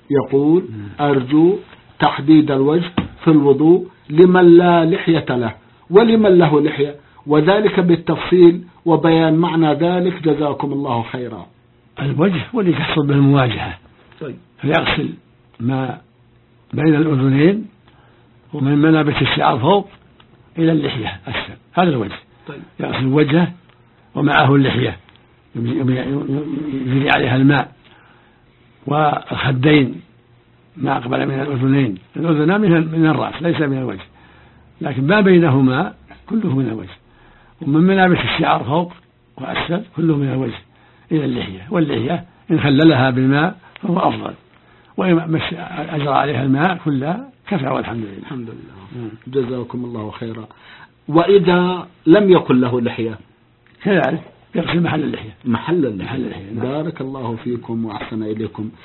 يقول أرجو تحديد الوجه في الوضوء لمن لا لحية له ولمن له لحية، وذلك بالتفصيل وبيان معنى ذلك، جزاكم الله خيرا. الوجه واللي تحصل به المواجهة، فيغسل ما بين الأذنين ومن منابت الشعر فوق إلى اللحية أسفل، هذا الوجه. يغسل وجهه ومعه اللحية يجري عليها الماء، والخدين ما أقبل من الأذنين، الأذنان من الرأس ليس من الوجه، لكن ما بينهما كله من الوجه، ومن منابت الشعر فوق وأسفل كله من الوجه إلى اللحية، واللحية إن خللها بالماء فهو أفضل، وإن أجرى عليها الماء كلها كفى والحمد لله. الحمد لله. جزاكم الله خيرا. وإذا لم يكن له لحية كذلك يغسل محل اللحية. محل اللحية. بارك الله فيكم وأحسن إليكم.